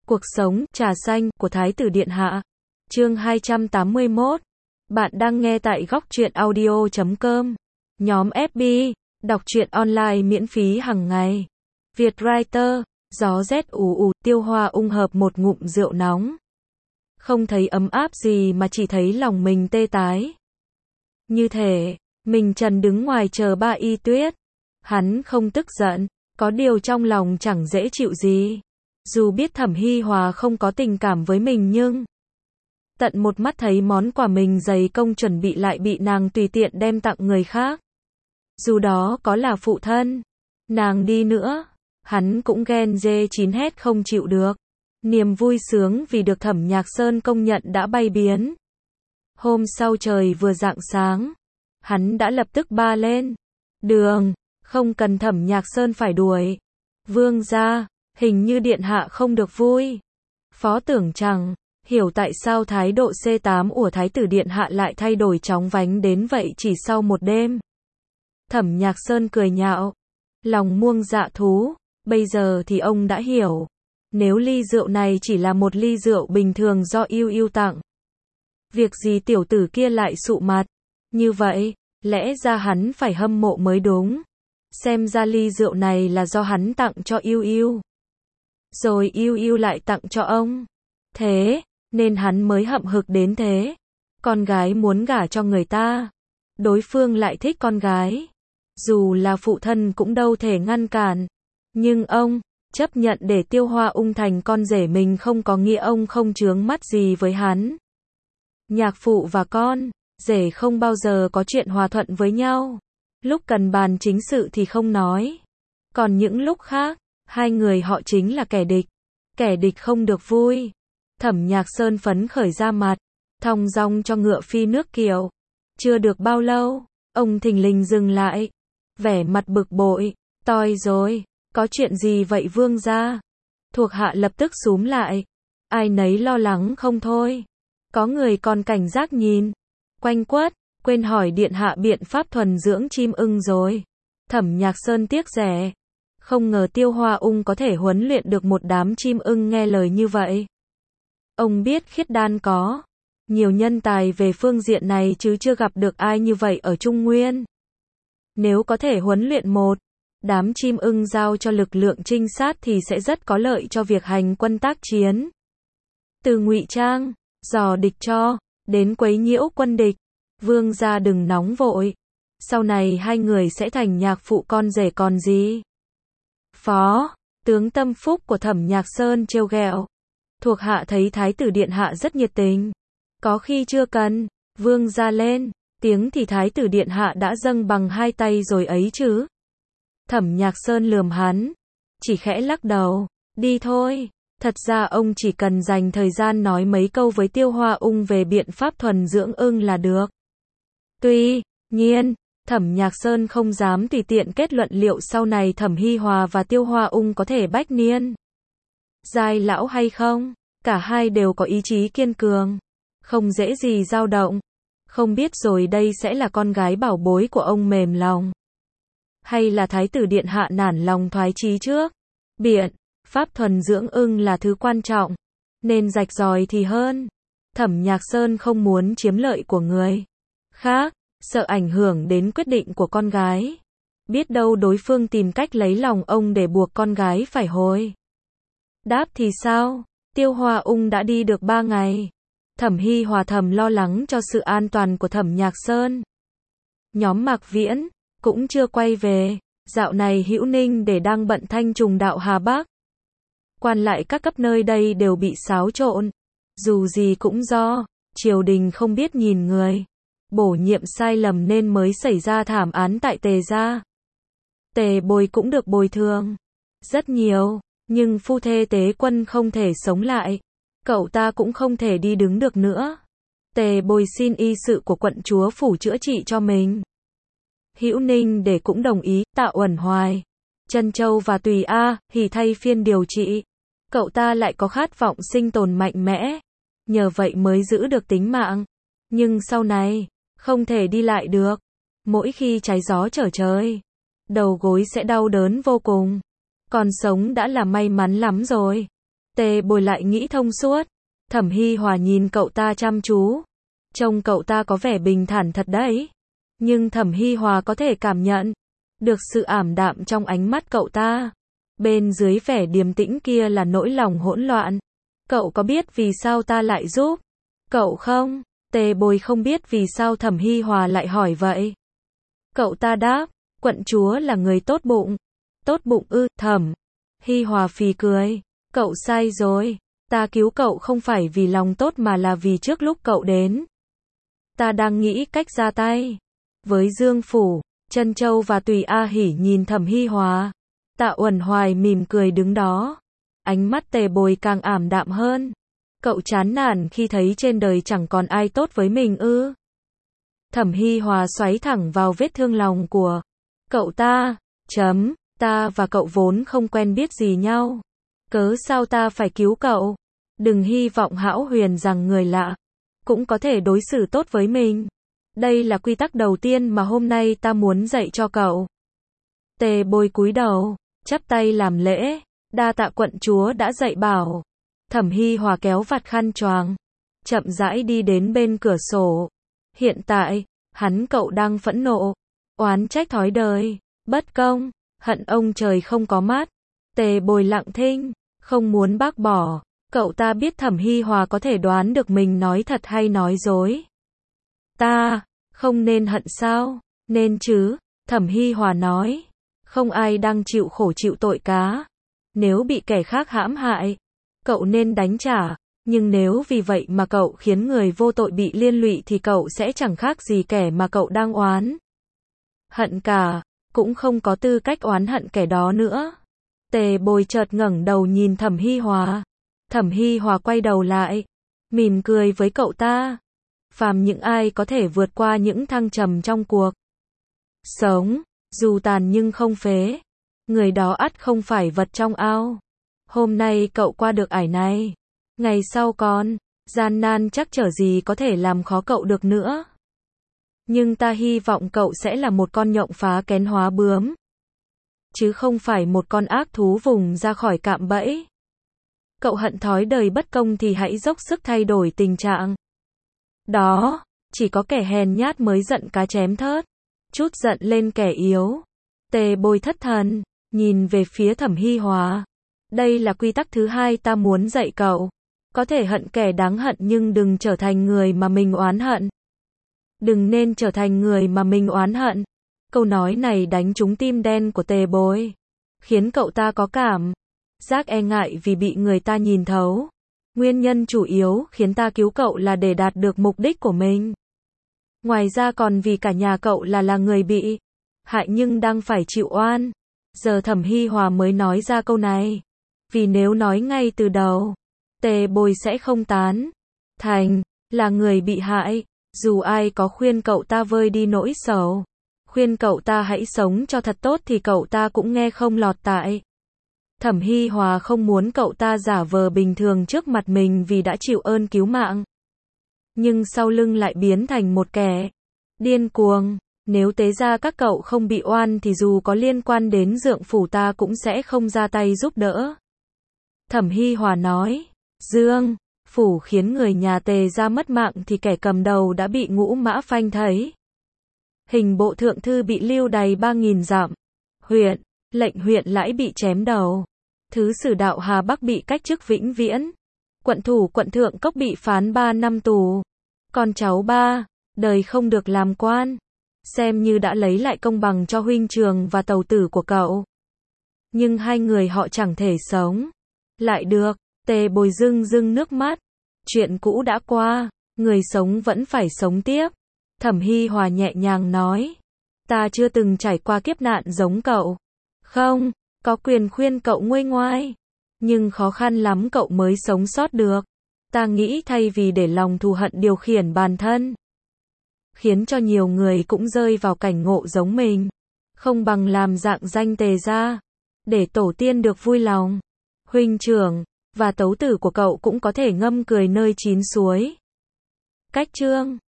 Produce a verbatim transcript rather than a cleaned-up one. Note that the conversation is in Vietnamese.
Cuộc sống, trà xanh, của Thái tử Điện Hạ. Chương hai trăm tám mươi mốt. Bạn đang nghe tại góc truyện audio chấm com. Nhóm ép bê, đọc truyện online miễn phí hàng ngày. Việt Writer, gió rét ù ù, Tiêu Hoa ung hợp một ngụm rượu nóng. Không thấy ấm áp gì mà chỉ thấy lòng mình tê tái. Như thể, mình trần đứng ngoài chờ ba y tuyết. Hắn không tức giận, có điều trong lòng chẳng dễ chịu gì. Dù biết Thẩm Hi Hòa không có tình cảm với mình nhưng tận một mắt thấy món quà mình dày công chuẩn bị lại bị nàng tùy tiện đem tặng người khác. Dù đó có là phụ thân, nàng đi nữa, hắn cũng ghen dê chín hét không chịu được. Niềm vui sướng vì được Thẩm Nhạc Sơn công nhận đã bay biến. Hôm sau trời vừa rạng sáng, hắn đã lập tức ba lên. Đường, không cần Thẩm Nhạc Sơn phải đuổi. Vương gia, hình như điện hạ không được vui. Phó tưởng chẳng hiểu tại sao thái độ C tám của thái tử điện hạ lại thay đổi chóng vánh đến vậy chỉ sau một đêm. Thẩm Nhạc Sơn cười nhạo, lòng muông dạ thú, bây giờ thì ông đã hiểu. Nếu ly rượu này chỉ là một ly rượu bình thường do yêu yêu tặng, việc gì tiểu tử kia lại sụ mặt như vậy, lẽ ra hắn phải hâm mộ mới đúng. Xem ra ly rượu này là do hắn tặng cho yêu yêu, rồi yêu yêu lại tặng cho ông. Thế nên hắn mới hậm hực đến thế. Con gái muốn gả cho người ta, đối phương lại thích con gái. Dù là phụ thân cũng đâu thể ngăn cản. Nhưng ông chấp nhận để Tiêu Hoa ung thành con rể mình không có nghĩa ông không chướng mắt gì với hắn. Nhạc phụ và con rể không bao giờ có chuyện hòa thuận với nhau. Lúc cần bàn chính sự thì không nói. Còn những lúc khác, hai người họ chính là kẻ địch. Kẻ địch không được vui. Thẩm Nhạc Sơn phấn khởi ra mặt, thong dong cho ngựa phi nước kiệu. Chưa được bao lâu, ông thình lình dừng lại, vẻ mặt bực bội. Toi rồi, có chuyện gì vậy vương gia? Thuộc hạ lập tức xúm lại. Ai nấy lo lắng không thôi. Có người còn cảnh giác nhìn quanh quất, quên hỏi điện hạ biện pháp thuần dưỡng chim ưng rồi. Thẩm Nhạc Sơn tiếc rẻ, không ngờ Tiêu Hoa ung có thể huấn luyện được một đám chim ưng nghe lời như vậy. Ông biết Khiết Đan có nhiều nhân tài về phương diện này chứ chưa gặp được ai như vậy ở Trung Nguyên. Nếu có thể huấn luyện một đám chim ưng giao cho lực lượng trinh sát thì sẽ rất có lợi cho việc hành quân tác chiến. Từ ngụy trang, dò địch cho, đến quấy nhiễu quân địch. Vương gia đừng nóng vội. Sau này hai người sẽ thành nhạc phụ con rể còn gì. Phó tướng tâm phúc của Thẩm Nhạc Sơn trêu ghẹo. Thuộc hạ thấy thái tử điện hạ rất nhiệt tình. Có khi chưa cần vương gia lên tiếng thì thái tử điện hạ đã dâng bằng hai tay rồi ấy chứ. Thẩm Nhạc Sơn lườm hắn, chỉ khẽ lắc đầu. Đi thôi. Thật ra ông chỉ cần dành thời gian nói mấy câu với Tiêu Hoa ung về biện pháp thuần dưỡng ưng là được. Tuy nhiên, Thẩm Nhạc Sơn không dám tùy tiện kết luận liệu sau này Thẩm Hi Hòa và Tiêu Hoa ung có thể bách niên giai lão hay không. Cả hai đều có ý chí kiên cường, không dễ gì dao động. Không biết rồi đây sẽ là con gái bảo bối của ông mềm lòng, hay là thái tử điện hạ nản lòng thoái chí trước. Biện pháp thuần dưỡng ưng là thứ quan trọng, nên rạch ròi thì hơn. Thẩm Nhạc Sơn không muốn chiếm lợi của người khác, sợ ảnh hưởng đến quyết định của con gái. Biết đâu đối phương tìm cách lấy lòng ông để buộc con gái phải hồi đáp thì sao? Tiêu Hoa ung đã đi được ba ngày. Thẩm Hi Hòa thầm lo lắng cho sự an toàn của Thẩm Nhạc Sơn. Nhóm Mạc Viễn cũng chưa quay về. Dạo này Hữu Ninh để đang bận thanh trùng đạo Hà Bắc. Quan lại các cấp nơi đây đều bị xáo trộn. Dù gì cũng do triều đình không biết nhìn người, bổ nhiệm sai lầm nên mới xảy ra thảm án tại Tề gia. Tề Bồi cũng được bồi thường rất nhiều, nhưng phu thê Tế Quân không thể sống lại. Cậu ta cũng không thể đi đứng được nữa. Tề Bồi xin y sự của quận chúa phủ chữa trị cho mình. Hữu Ninh để cũng đồng ý. Tạo Uẩn Hoài, Trân Châu và Tùy A thì thay phiên điều trị. Cậu ta lại có khát vọng sinh tồn mạnh mẽ, nhờ vậy mới giữ được tính mạng. Nhưng sau này không thể đi lại được. Mỗi khi trái gió trở trời, đầu gối sẽ đau đớn vô cùng. Còn sống đã là may mắn lắm rồi. Tề Bồi lại nghĩ thông suốt. Thẩm Hi Hòa nhìn cậu ta chăm chú. Trông cậu ta có vẻ bình thản thật đấy. Nhưng Thẩm Hi Hòa có thể cảm nhận được sự ảm đạm trong ánh mắt cậu ta. Bên dưới vẻ điềm tĩnh kia là nỗi lòng hỗn loạn. Cậu có biết vì sao ta lại giúp cậu không? Tề Bồi không biết vì sao Thẩm Hi Hòa lại hỏi vậy. Cậu ta đáp, quận chúa là người tốt bụng. Tốt bụng ư? Thẩm Hi Hòa phì cười. Cậu sai rồi. Ta cứu cậu không phải vì lòng tốt mà là vì trước lúc cậu đến, ta đang nghĩ cách ra tay với Dương Phủ. Trân Châu và Tùy A Hỉ nhìn Thẩm Hi Hòa. Tạ Uẩn Hoài mỉm cười đứng đó. Ánh mắt Tề Bồi càng ảm đạm hơn. Cậu chán nản khi thấy trên đời chẳng còn ai tốt với mình ư? Thẩm Hi Hòa xoáy thẳng vào vết thương lòng của cậu ta. Chấm, ta và cậu vốn không quen biết gì nhau. Cớ sao ta phải cứu cậu? Đừng hy vọng hão huyền rằng người lạ cũng có thể đối xử tốt với mình. Đây là quy tắc đầu tiên mà hôm nay ta muốn dạy cho cậu. Tề Bồi cúi đầu, chắp tay làm lễ. Đa tạ quận chúa đã dạy bảo. Thẩm Hi Hòa kéo vạt khăn choàng, chậm rãi đi đến bên cửa sổ. Hiện tại, hắn cậu đang phẫn nộ, oán trách thói đời, bất công, hận ông trời không có mắt. Tề Bồi lặng thinh, không muốn bác bỏ. Cậu ta biết Thẩm Hi Hòa có thể đoán được mình nói thật hay nói dối. Ta không nên hận sao? Nên chứ, Thẩm Hi Hòa nói. Không ai đang chịu khổ chịu tội cá. Nếu bị kẻ khác hãm hại, cậu nên đánh trả. Nhưng nếu vì vậy mà cậu khiến người vô tội bị liên lụy thì cậu sẽ chẳng khác gì kẻ mà cậu đang oán hận cả. Cũng không có tư cách oán hận kẻ đó nữa. Tề Bồi chợt ngẩng đầu nhìn Thẩm Hi Hòa. Thẩm Hi Hòa quay đầu lại, mỉm cười với cậu ta. Phàm những ai có thể vượt qua những thăng trầm trong cuộc sống, dù tàn nhưng không phế, người đó ắt không phải vật trong ao. Hôm nay cậu qua được ải này, ngày sau còn gian nan chắc trở gì có thể làm khó cậu được nữa. Nhưng ta hy vọng cậu sẽ là một con nhộng phá kén hóa bướm, chứ không phải một con ác thú vùng ra khỏi cạm bẫy. Cậu hận thói đời bất công thì hãy dốc sức thay đổi tình trạng đó. Chỉ có kẻ hèn nhát mới giận cá chém thớt, trút giận lên kẻ yếu. Tề Bồi thất thần, nhìn về phía Thẩm Hi Hòa. Đây là quy tắc thứ hai ta muốn dạy cậu. Có thể hận kẻ đáng hận nhưng đừng trở thành người mà mình oán hận. Đừng nên trở thành người mà mình oán hận. Câu nói này đánh trúng tim đen của Tề Bồi, khiến cậu ta có cảm giác e ngại vì bị người ta nhìn thấu. Nguyên nhân chủ yếu khiến ta cứu cậu là để đạt được mục đích của mình. Ngoài ra còn vì cả nhà cậu là là người bị hại nhưng đang phải chịu oan. Giờ Thẩm Hi Hòa mới nói ra câu này. Vì nếu nói ngay từ đầu, Tề Bồi sẽ không tán thành là người bị hại. Dù ai có khuyên cậu ta vơi đi nỗi sầu, khuyên cậu ta hãy sống cho thật tốt thì cậu ta cũng nghe không lọt tai. Thẩm Hi Hòa không muốn cậu ta giả vờ bình thường trước mặt mình vì đã chịu ơn cứu mạng, nhưng sau lưng lại biến thành một kẻ điên cuồng. Nếu tế ra các cậu không bị oan thì dù có liên quan đến Dượng Phủ ta cũng sẽ không ra tay giúp đỡ. Thẩm Hi Hòa nói, Dương Phủ khiến người nhà Tề ra mất mạng thì kẻ cầm đầu đã bị Ngũ Mã phanh thấy. Hình bộ thượng thư bị lưu đày ba nghìn dặm. Huyện, lệnh huyện lãi bị chém đầu. Thứ sử đạo Hà Bắc bị cách chức vĩnh viễn. Quận thủ quận Thượng Cốc bị phán ba năm tù. Con cháu ba đời không được làm quan. Xem như đã lấy lại công bằng cho huynh trường và tàu tử của cậu. Nhưng hai người họ chẳng thể sống lại được. Tề Bồi rưng rưng nước mắt. Chuyện cũ đã qua, người sống vẫn phải sống tiếp. Thẩm Hi Hòa nhẹ nhàng nói. Ta chưa từng trải qua kiếp nạn giống cậu. Không, có quyền khuyên cậu nguôi ngoai. Nhưng khó khăn lắm cậu mới sống sót được. Ta nghĩ thay vì để lòng thù hận điều khiển bản thân, khiến cho nhiều người cũng rơi vào cảnh ngộ giống mình, không bằng làm dạng danh Tề ra, để tổ tiên được vui lòng. Huynh trưởng và tấu tử của cậu cũng có thể ngâm cười nơi chín suối. Cách chương